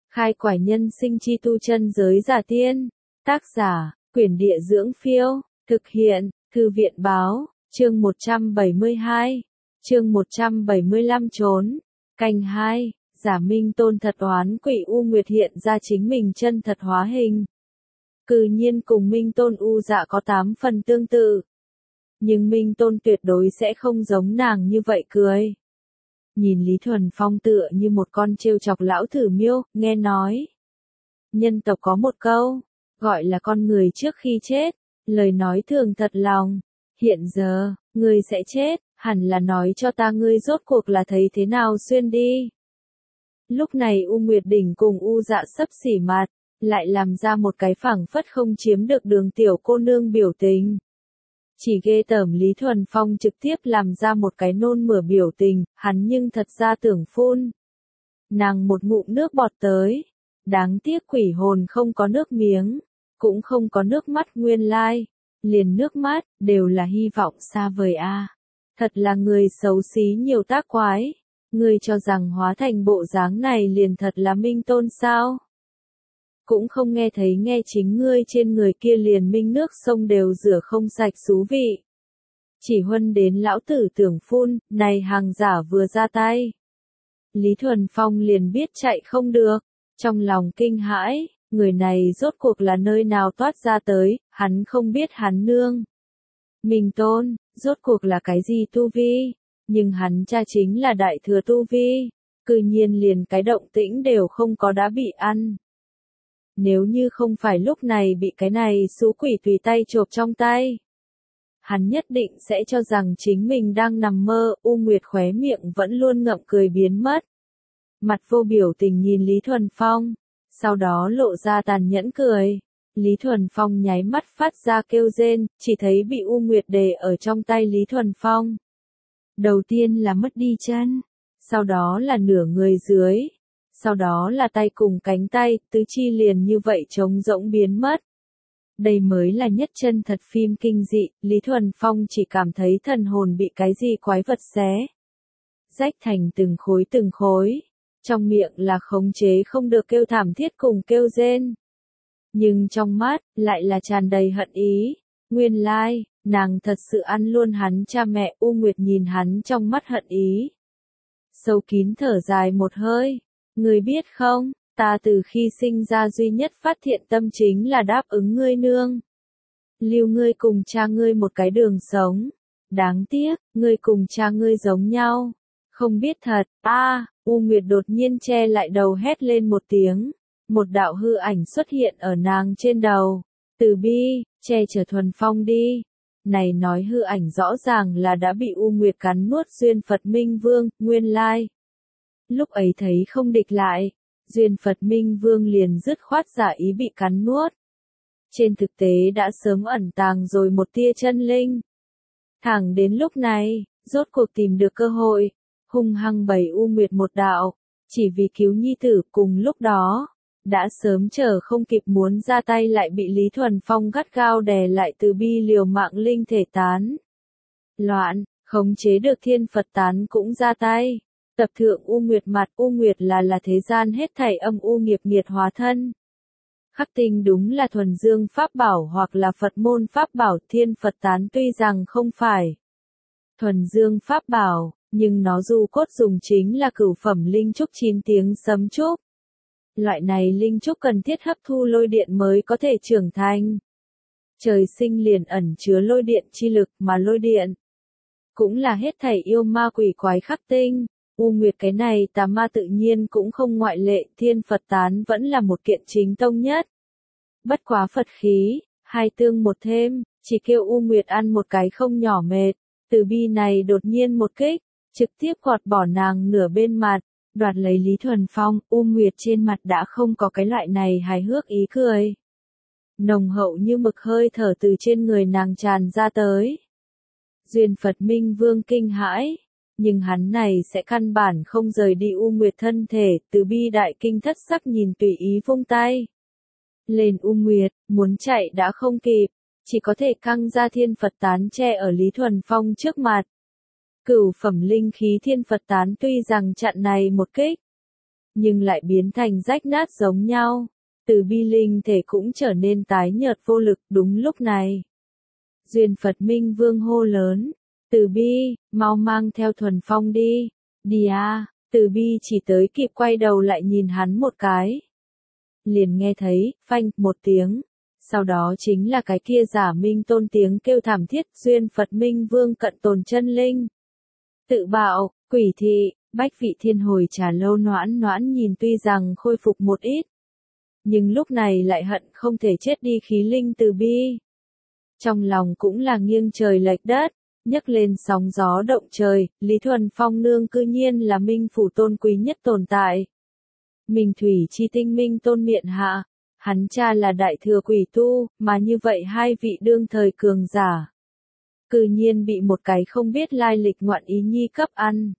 Khai quải nhân sinh chi tu chân giới giả tiên. Tác giả, Quyển Địa Dưỡng Phiêu. Thực hiện, Thư viện Báo. Chương 172. Chương 175 trốn. Canh 2. Giả Minh Tôn thật oán quỷ U Nguyệt hiện ra chính mình chân thật hóa hình. Cư nhiên cùng Minh Tôn U Dạ có 8 phần tương tự. Nhưng Minh Tôn tuyệt đối sẽ không giống nàng như vậy cười. Nhìn Lý Thuần Phong tựa như một con trêu chọc lão thử miêu, nghe nói. Nhân tộc có một câu, gọi là con người trước khi chết, lời nói thường thật lòng. Hiện giờ, ngươi sẽ chết, hẳn là nói cho ta ngươi rốt cuộc là thấy thế nào xuyên đi. Lúc này U Nguyệt Đỉnh cùng U Dạ sấp xỉ mặt, lại làm ra một cái phảng phất không chiếm được Đường tiểu cô nương biểu tình. Chỉ ghê tởm Lý Thuần Phong trực tiếp làm ra một cái nôn mửa biểu tình, hắn nhưng thật ra tưởng phun. Nàng một ngụm nước bọt tới, đáng tiếc quỷ hồn không có nước miếng, cũng không có nước mắt nguyên lai, liền nước mắt, đều là hy vọng xa vời a. Thật là người xấu xí nhiều tác quái, ngươi cho rằng hóa thành bộ dáng này liền thật là Minh Tôn sao? Cũng không nghe thấy nghe chính ngươi trên người kia liền minh nước sông đều rửa không sạch xú vị. Chỉ huân đến lão tử tưởng phun, này hàng giả vừa ra tay. Lý Thuần Phong liền biết chạy không được, trong lòng kinh hãi, người này rốt cuộc là nơi nào toát ra tới, hắn không biết hắn nương. Minh Tôn, rốt cuộc là cái gì tu vi, nhưng hắn cha chính là đại thừa tu vi, cư nhiên liền cái động tĩnh đều không có đã bị ăn. Nếu như không phải lúc này bị cái này xú quỷ tùy tay chộp trong tay, hắn nhất định sẽ cho rằng chính mình đang nằm mơ. U Nguyệt khóe miệng vẫn luôn ngậm cười biến mất. Mặt vô biểu tình nhìn Lý Thuần Phong, sau đó lộ ra tàn nhẫn cười. Lý Thuần Phong nháy mắt phát ra kêu rên, chỉ thấy bị U Nguyệt đè ở trong tay Lý Thuần Phong. Đầu tiên là mất đi chân, sau đó là nửa người dưới, sau đó là tay cùng cánh tay, tứ chi liền như vậy trống rỗng biến mất. Đây mới là nhất chân thật phim kinh dị, Lý Thuần Phong chỉ cảm thấy thần hồn bị cái gì quái vật xé rách thành từng khối, trong miệng là khống chế không được kêu thảm thiết cùng kêu rên. Nhưng trong mắt, lại là tràn đầy hận ý, nguyên lai, nàng thật sự ăn luôn hắn cha mẹ. U Nguyệt nhìn hắn trong mắt hận ý. Sâu kín thở dài một hơi. Ngươi biết không, ta từ khi sinh ra duy nhất phát thiện tâm chính là đáp ứng ngươi nương. Lưu ngươi cùng cha ngươi một cái đường sống. Đáng tiếc, ngươi cùng cha ngươi giống nhau. Không biết thật, U Nguyệt đột nhiên che lại đầu hét lên một tiếng. Một đạo hư ảnh xuất hiện ở nàng trên đầu. Từ bi, che chở Thuần Phong đi. Này nói hư ảnh rõ ràng là đã bị U Nguyệt cắn nuốt Duyên Phật Minh Vương, nguyên lai. Lúc ấy thấy không địch lại, Duyên Phật Minh Vương liền dứt khoát giả ý bị cắn nuốt. Trên thực tế đã sớm ẩn tàng rồi một tia chân linh. Thẳng đến lúc này, rốt cuộc tìm được cơ hội, hung hăng bày U Nguyệt một đạo, chỉ vì cứu nhi tử. Cùng lúc đó, đã sớm chờ không kịp muốn ra tay lại bị Lý Thuần Phong gắt gao đè lại. Từ bi liều mạng linh thể tán loạn, khống chế được Thiên Phật tán cũng ra tay. Tập thượng U Nguyệt mặt. U Nguyệt là thế gian hết thảy âm u nghiệp nghiệt hóa thân. Khắc tinh đúng là thuần dương pháp bảo hoặc là Phật môn pháp bảo. Thiên Phật tán tuy rằng không phải thuần dương pháp bảo, nhưng nó du cốt dùng chính là cửu phẩm linh trúc 9 tiếng sấm trúc. Loại này linh trúc cần thiết hấp thu lôi điện mới có thể trưởng thành. Trời sinh liền ẩn chứa lôi điện chi lực, mà lôi điện cũng là hết thảy yêu ma quỷ quái khắc tinh. U Nguyệt cái này tà ma tự nhiên cũng không ngoại lệ. Thiên Phật tán vẫn là một kiện chính tông nhất. Bất quá Phật khí, hai tương một thêm, chỉ kêu U Nguyệt ăn một cái không nhỏ mệt. Từ bi này đột nhiên một kích, trực tiếp gọt bỏ nàng nửa bên mặt, đoạt lấy Lý Thuần Phong. U Nguyệt trên mặt đã không có cái loại này hài hước ý cười. Nồng hậu như mực hơi thở từ trên người nàng tràn ra tới. Duyên Phật Minh Vương kinh hãi. Nhưng hắn này sẽ căn bản không rời đi U Nguyệt thân thể. Từ bi đại kinh thất sắc nhìn tùy ý vung tay lên U Nguyệt, muốn chạy đã không kịp, chỉ có thể căng ra Thiên Phật tán che ở Lý Thuần Phong trước mặt. Cửu phẩm linh khí Thiên Phật tán tuy rằng chặn này một kích, nhưng lại biến thành rách nát giống nhau. Từ bi linh thể cũng trở nên tái nhợt vô lực. Đúng lúc này, Duyên Phật Minh Vương hô lớn, Từ bi, mau mang theo Thuần Phong đi, đi à. Từ bi chỉ tới kịp quay đầu lại nhìn hắn một cái. Liền nghe thấy, phanh, một tiếng. Sau đó chính là cái kia giả Minh Tôn tiếng kêu thảm thiết. Duyên Phật Minh Vương cận tồn chân linh. Tự bạo, quỷ thị. Bách vị thiên hồi trà lâu Noãn Noãn nhìn tuy rằng khôi phục một ít, nhưng lúc này lại hận không thể chết đi khí linh Từ bi. Trong lòng cũng là nghiêng trời lệch đất, nhấc lên sóng gió động trời. Lý Thuần Phong nương cư nhiên là Minh phủ tôn quý nhất tồn tại. Minh thủy chi tinh Minh Tôn miện hạ, hắn cha là đại thừa quỷ tu, mà như vậy hai vị đương thời cường giả, cư nhiên bị một cái không biết lai lịch ngoạn ý nhi cấp ăn.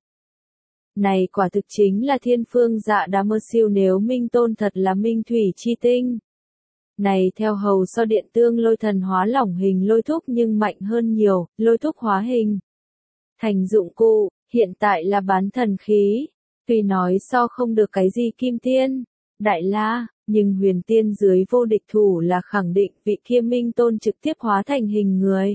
Này quả thực chính là thiên phương dạ đa mơ siêu. Nếu Minh Tôn thật là Minh thủy chi tinh, này theo hầu so điện tương lôi thần hóa lỏng hình lôi thúc nhưng mạnh hơn nhiều. Lôi thúc hóa hình thành dụng cụ, hiện tại là bán thần khí. Tuy nói so không được cái gì kim tiên, đại la, nhưng huyền tiên dưới vô địch thủ là khẳng định vị kia Minh Tôn trực tiếp hóa thành hình người.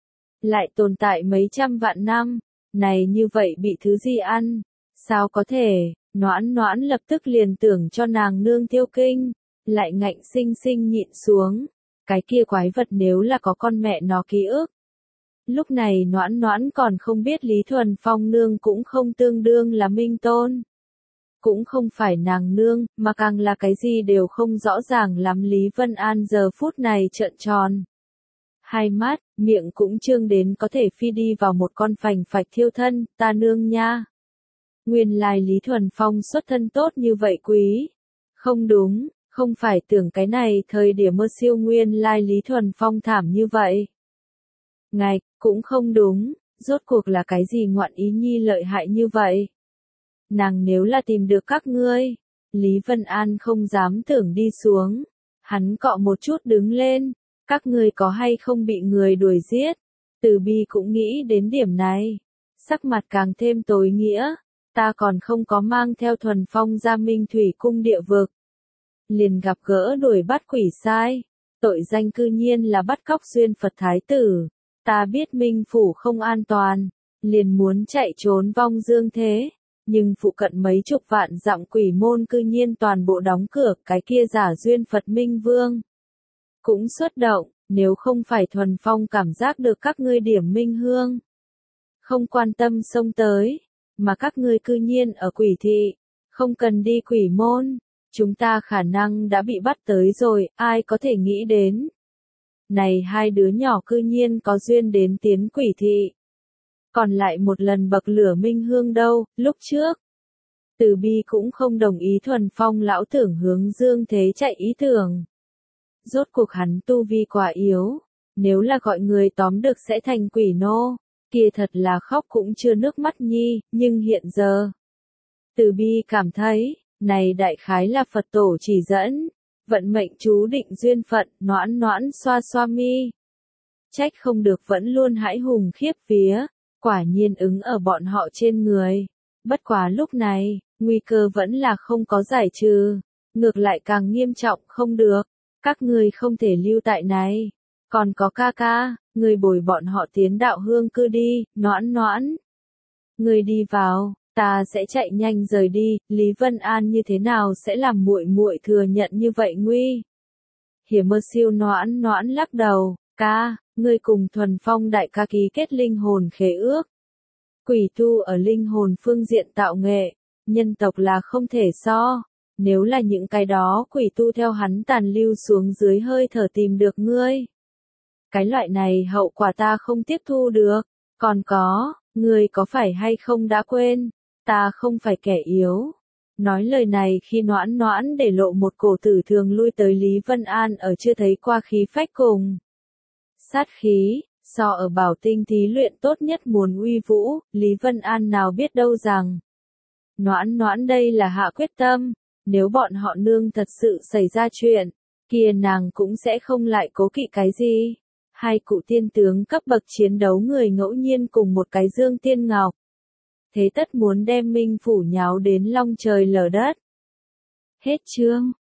Lại tồn tại mấy trăm vạn năm, này như vậy bị thứ gì ăn? Sao có thể? Noãn Noãn lập tức liền tưởng cho nàng nương tiêu kinh, lại ngạnh sinh sinh nhịn xuống. Cái kia quái vật nếu là có con mẹ nó ký ức. Lúc này Noãn Noãn còn không biết Lý Thuần Phong nương cũng không tương đương là Minh Tôn. Cũng không phải nàng nương, mà càng là cái gì đều không rõ ràng lắm. Lý Vân An giờ phút này trợn tròn hai mắt, miệng cũng trương đến có thể phi đi vào một con phành phạch thiêu thân. Ta nương nha. Nguyên lai Lý Thuần Phong xuất thân tốt như vậy quý. Không đúng, không phải tưởng cái này thời điểm mơ siêu nguyên lai Lý Thuần Phong thảm như vậy. Ngạch, cũng không đúng, rốt cuộc là cái gì ngoạn ý nhi lợi hại như vậy. Nàng nếu là tìm được các ngươi, Lý Vân An không dám tưởng đi xuống. Hắn cọ một chút đứng lên, các ngươi có hay không bị người đuổi giết. Từ bi cũng nghĩ đến điểm này, sắc mặt càng thêm tối nghĩa. Ta còn không có mang theo Thuần Phong ra Minh thủy cung địa vực, liền gặp gỡ đuổi bắt quỷ sai, tội danh cư nhiên là bắt cóc Duyên Phật Thái tử. Ta biết Minh phủ không an toàn, liền muốn chạy trốn vong dương thế, nhưng phụ cận mấy chục vạn dặm quỷ môn cư nhiên toàn bộ đóng cửa. Cái kia giả Duyên Phật Minh Vương cũng xuất động. Nếu không phải Thuần Phong cảm giác được các ngươi điểm minh hương, không quan tâm xông tới, mà các ngươi cư nhiên ở quỷ thị, không cần đi quỷ môn, chúng ta khả năng đã bị bắt tới rồi. Ai có thể nghĩ đến, này hai đứa nhỏ cư nhiên có duyên đến tiến quỷ thị, còn lại một lần bậc lửa minh hương đâu. Lúc trước, Từ bi cũng không đồng ý Thuần Phong lão tưởng hướng dương thế chạy ý tưởng. Rốt cuộc hắn tu vi quá yếu, nếu là gọi người tóm được sẽ thành quỷ nô, kia thật là khóc cũng chưa nước mắt nhi. Nhưng hiện giờ, Từ bi cảm thấy, này đại khái là Phật tổ chỉ dẫn, vận mệnh chú định duyên phận. Noãn Noãn xoa xoa mi, trách không được vẫn luôn hãi hùng khiếp vía, quả nhiên ứng ở bọn họ trên người. Bất quá lúc này, nguy cơ vẫn là không có giải trừ, ngược lại càng nghiêm trọng. Không được, các ngươi không thể lưu tại này, còn có ca ca, người bồi bọn họ tiến đạo hương cư đi. Noãn Noãn, người đi vào, ta sẽ chạy nhanh rời đi. Lý Vân An như thế nào sẽ làm muội muội thừa nhận như vậy nguy hiểm mơ siêu. Noãn Noãn lắc đầu, ca, ngươi cùng Thuần Phong đại ca ký kết linh hồn khế ước. Quỷ tu ở linh hồn phương diện tạo nghệ, nhân tộc là không thể so. Nếu là những cái đó quỷ tu theo hắn tàn lưu xuống dưới hơi thở tìm được ngươi, cái loại này hậu quả ta không tiếp thu được. Còn có, ngươi có phải hay không đã quên, ta không phải kẻ yếu. Nói lời này khi Noãn Noãn để lộ một cổ tử thường lui tới Lý Vân An ở chưa thấy qua khí phách cùng sát khí, so ở Bảo Tinh thí luyện tốt nhất muốn uy vũ. Lý Vân An nào biết đâu rằng, Noãn Noãn đây là hạ quyết tâm, nếu bọn họ nương thật sự xảy ra chuyện, kia nàng cũng sẽ không lại cố kỵ cái gì. Hai cụ tiên tướng cấp bậc chiến đấu người ngẫu nhiên cùng một cái Dương Tiên Ngọc, thế tất muốn đem Minh phủ nháo đến long trời lở đất. Hết chương.